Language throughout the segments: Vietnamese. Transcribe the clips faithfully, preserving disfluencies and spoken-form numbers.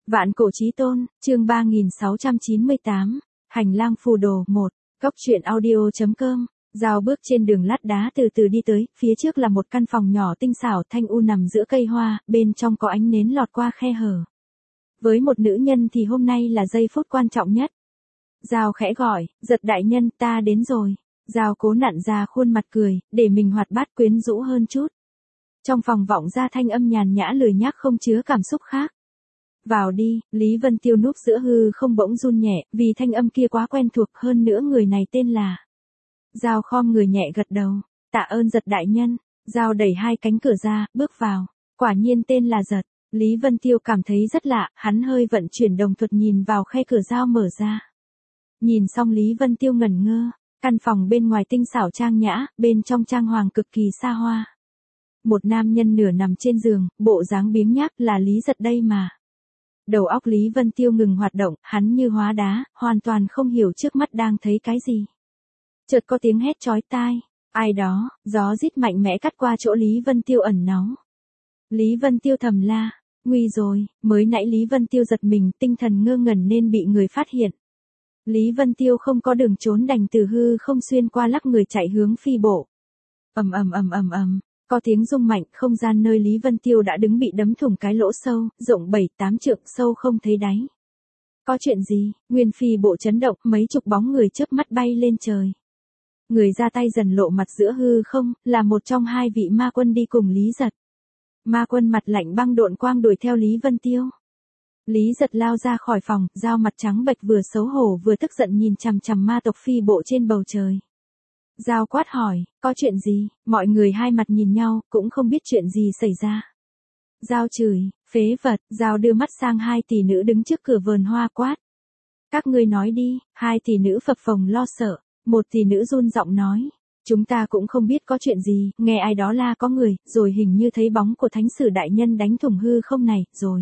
Vạn cổ chí tôn, chương ba nghìn sáu trăm chín mươi tám, hành lang phù đồ một, góc truyện audio.com. Giao bước trên đường lát đá từ từ đi tới, phía trước là một căn phòng nhỏ tinh xảo thanh u nằm giữa cây hoa, bên trong có ánh nến lọt qua khe hở. Với một nữ nhân thì hôm nay là giây phút quan trọng nhất. Giao khẽ gọi, Giật đại nhân, ta đến rồi. Giao cố nặn ra khuôn mặt cười, để mình hoạt bát quyến rũ hơn chút. Trong phòng vọng ra thanh âm nhàn nhã lười nhác không chứa cảm xúc khác. Vào đi, Lý Vân Tiêu núp giữa hư không bỗng run nhẹ, vì thanh âm kia quá quen thuộc, hơn nữa người này tên là. Giao khom người nhẹ gật đầu, tạ ơn Giật đại nhân. Giao đẩy hai cánh cửa ra, bước vào, quả nhiên tên là Giật. Lý Vân Tiêu cảm thấy rất lạ, hắn hơi vận chuyển đồng thuật nhìn vào khe cửa Giao mở ra. Nhìn xong Lý Vân Tiêu ngẩn ngơ, căn phòng bên ngoài tinh xảo trang nhã, bên trong trang hoàng cực kỳ xa hoa. Một nam nhân nửa nằm trên giường, bộ dáng biếng nhác, là Lý Giật đây mà. Đầu óc Lý Vân Tiêu ngừng hoạt động, hắn như hóa đá, hoàn toàn không hiểu trước mắt đang thấy cái gì. Chợt có tiếng hét chói tai, ai đó, gió rít mạnh mẽ cắt qua chỗ Lý Vân Tiêu ẩn náu. Lý Vân Tiêu thầm la, nguy rồi, mới nãy Lý Vân Tiêu giật mình, tinh thần ngơ ngẩn nên bị người phát hiện. Lý Vân Tiêu không có đường trốn đành từ hư không xuyên qua lắc người chạy hướng phi bộ. Ầm ầm ầm ầm ầm. Có tiếng rung mạnh, không gian nơi Lý Vân Tiêu đã đứng bị đấm thủng cái lỗ sâu, rộng bảy tám trượng, sâu không thấy đáy. Có chuyện gì? Nguyên phi bộ chấn động, mấy chục bóng người chớp mắt bay lên trời. Người ra tay dần lộ mặt giữa hư không, là một trong hai vị ma quân đi cùng Lý Giật. Ma quân mặt lạnh băng độn quang đuổi theo Lý Vân Tiêu. Lý Giật lao ra khỏi phòng, Giao mặt trắng bệch vừa xấu hổ vừa tức giận nhìn chằm chằm ma tộc phi bộ trên bầu trời. Giao quát hỏi, có chuyện gì? Mọi người hai mặt nhìn nhau, cũng không biết chuyện gì xảy ra. Giao chửi, phế vật. Giao đưa mắt sang hai tỷ nữ đứng trước cửa vườn hoa quát. Các ngươi nói đi. Hai tỷ nữ phập phồng lo sợ. Một tỷ nữ run giọng nói, chúng ta cũng không biết có chuyện gì, nghe ai đó la có người, rồi hình như thấy bóng của thánh sử đại nhân đánh thủng hư không này, rồi.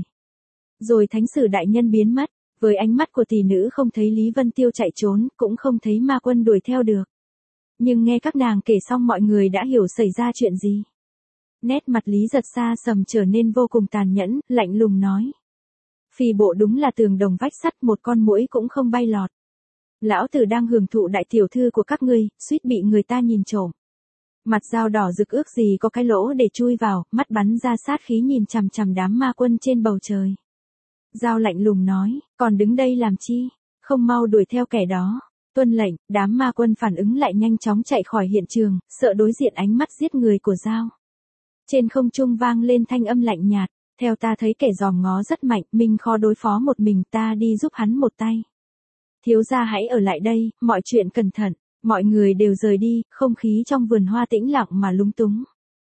Rồi thánh sử đại nhân biến mất. Với ánh mắt của tỷ nữ không thấy Lý Vân Tiêu chạy trốn, cũng không thấy ma quân đuổi theo được. Nhưng nghe các nàng kể xong mọi người đã hiểu xảy ra chuyện gì. Nét mặt Lý Giật xa sầm trở nên vô cùng tàn nhẫn, lạnh lùng nói. Phi bộ đúng là tường đồng vách sắt, một con muỗi cũng không bay lọt. Lão tử đang hưởng thụ đại tiểu thư của các ngươi, suýt bị người ta nhìn trộm. Mặt Giao đỏ rực ước gì có cái lỗ để chui vào, mắt bắn ra sát khí nhìn chằm chằm đám ma quân trên bầu trời. Giao lạnh lùng nói, còn đứng đây làm chi, không mau đuổi theo kẻ đó. Tuân lệnh, đám ma quân phản ứng lại nhanh chóng chạy khỏi hiện trường, sợ đối diện ánh mắt giết người của Giao. Trên không trung vang lên thanh âm lạnh nhạt, theo ta thấy kẻ giòm ngó rất mạnh, mình khó đối phó một mình, ta đi giúp hắn một tay. Thiếu gia hãy ở lại đây, mọi chuyện cẩn thận. Mọi người đều rời đi, không khí trong vườn hoa tĩnh lặng mà lúng túng.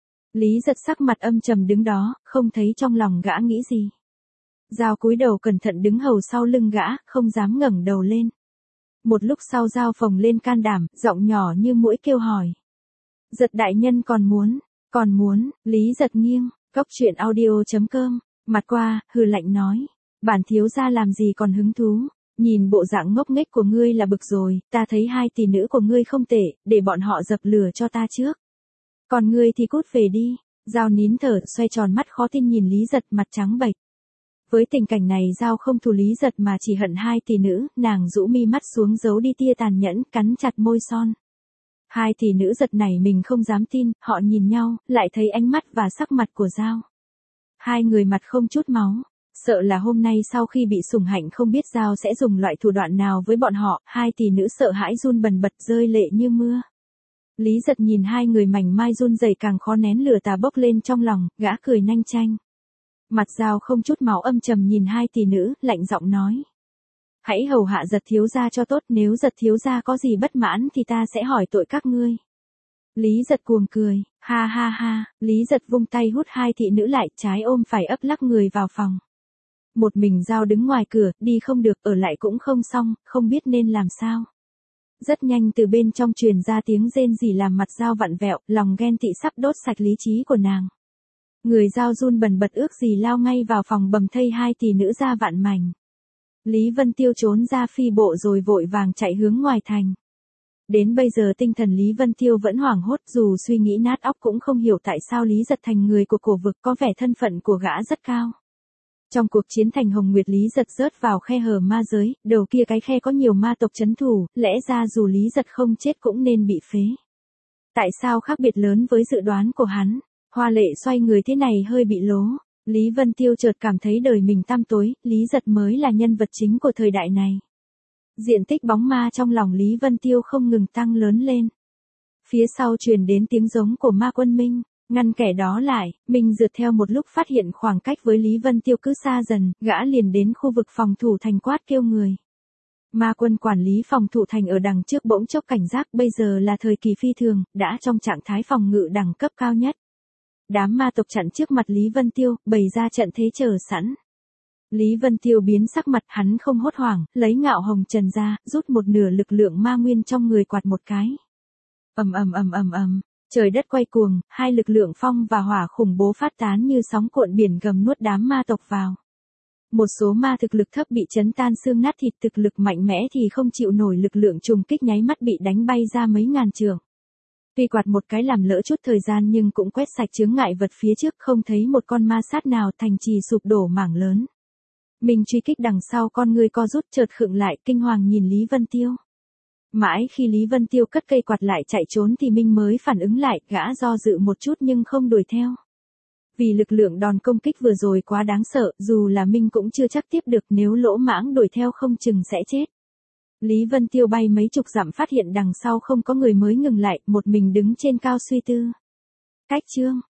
Lý Giật sắc mặt âm trầm đứng đó, không thấy trong lòng gã nghĩ gì. Giao cúi đầu cẩn thận đứng hầu sau lưng gã, không dám ngẩng đầu lên. Một lúc sau Giao phồng lên can đảm, giọng nhỏ như muỗi kêu hỏi. Giật đại nhân còn muốn, còn muốn. Lý Giật nghiêng, góc truyện audio.com, mặt qua, hừ lạnh nói. Bản thiếu gia làm gì còn hứng thú. Nhìn bộ dạng ngốc nghếch của ngươi là bực rồi, ta thấy hai tỷ nữ của ngươi không tệ, để bọn họ dập lửa cho ta trước. Còn ngươi thì cút về đi. Giao nín thở, xoay tròn mắt khó tin nhìn Lý Giật mặt trắng bệch. Với tình cảnh này Giao không thù Lý Giật mà chỉ hận hai tỷ nữ, nàng rũ mi mắt xuống giấu đi tia tàn nhẫn, cắn chặt môi son. Hai tỷ nữ giật này mình không dám tin, họ nhìn nhau, lại thấy ánh mắt và sắc mặt của Giao. Hai người mặt không chút máu. Sợ là hôm nay sau khi bị sủng hạnh không biết Giao sẽ dùng loại thủ đoạn nào với bọn họ, hai tỷ nữ sợ hãi run bần bật rơi lệ như mưa. Lý Giật nhìn hai người mảnh mai run rẩy càng khó nén lửa tà bốc lên trong lòng, gã cười nanh chanh. Mặt Giao không chút máu âm trầm nhìn hai tỷ nữ, lạnh giọng nói. Hãy hầu hạ Giật thiếu gia cho tốt, nếu Giật thiếu gia có gì bất mãn thì ta sẽ hỏi tội các ngươi. Lý Giật cuồng cười, ha ha ha, Lý Giật vung tay hút hai thị nữ lại, trái ôm phải ấp lắc người vào phòng. Một mình Giao đứng ngoài cửa, đi không được, ở lại cũng không xong, không biết nên làm sao. Rất nhanh từ bên trong truyền ra tiếng rên rỉ làm mặt Giao vặn vẹo, lòng ghen tị sắp đốt sạch lý trí của nàng. Người Giao run bần bật ước gì lao ngay vào phòng bầm thây hai tỷ nữ ra vạn mảnh. Lý Vân Tiêu trốn ra phi bộ rồi vội vàng chạy hướng ngoài thành. Đến bây giờ tinh thần Lý Vân Tiêu vẫn hoảng hốt, dù suy nghĩ nát óc cũng không hiểu tại sao Lý Giật thành người của cổ vực, có vẻ thân phận của gã rất cao. Trong cuộc chiến thành Hồng Nguyệt Lý Giật rớt vào khe hở ma giới, đầu kia cái khe có nhiều ma tộc trấn thủ, lẽ ra dù Lý Giật không chết cũng nên bị phế. Tại sao khác biệt lớn với dự đoán của hắn? Hoa Lệ xoay người thế này hơi bị lố. Lý Vân Tiêu chợt cảm thấy đời mình tăm tối, Lý Giật mới là nhân vật chính của thời đại này. Diện tích bóng ma trong lòng Lý Vân Tiêu không ngừng tăng lớn lên. Phía sau truyền đến tiếng giống của ma quân Minh, ngăn kẻ đó lại, Minh rượt theo một lúc phát hiện khoảng cách với Lý Vân Tiêu cứ xa dần, gã liền đến khu vực phòng thủ thành quát kêu người. Ma quân quản lý phòng thủ thành ở đằng trước bỗng chốc cảnh giác, bây giờ là thời kỳ phi thường, đã trong trạng thái phòng ngự đẳng cấp cao nhất. Đám ma tộc chặn trước mặt Lý Vân Tiêu, bày ra trận thế chờ sẵn. Lý Vân Tiêu biến sắc mặt, hắn không hốt hoảng, lấy ngạo hồng trần ra, rút một nửa lực lượng ma nguyên trong người quạt một cái. Ầm ầm ầm ầm ầm, trời đất quay cuồng, hai lực lượng phong và hỏa khủng bố phát tán như sóng cuộn biển gầm nuốt đám ma tộc vào. Một số ma thực lực thấp bị chấn tan xương nát thịt, thực lực mạnh mẽ thì không chịu nổi lực lượng trùng kích nháy mắt bị đánh bay ra mấy ngàn trượng. Tuy quạt một cái làm lỡ chút thời gian nhưng cũng quét sạch chướng ngại vật phía trước, không thấy một con ma sát nào, thành trì sụp đổ mảng lớn. Mình truy kích đằng sau, con người co rút chợt khựng lại, kinh hoàng nhìn Lý Vân Tiêu. Mãi khi Lý Vân Tiêu cất cây quạt lại chạy trốn thì Minh mới phản ứng lại, gã do dự một chút nhưng không đuổi theo. Vì lực lượng đòn công kích vừa rồi quá đáng sợ, dù là Minh cũng chưa chắc tiếp được, nếu lỗ mãng đuổi theo không chừng sẽ chết. Lý Vân Tiêu bay mấy chục dặm phát hiện đằng sau không có người mới ngừng lại, một mình đứng trên cao suy tư. Cách chương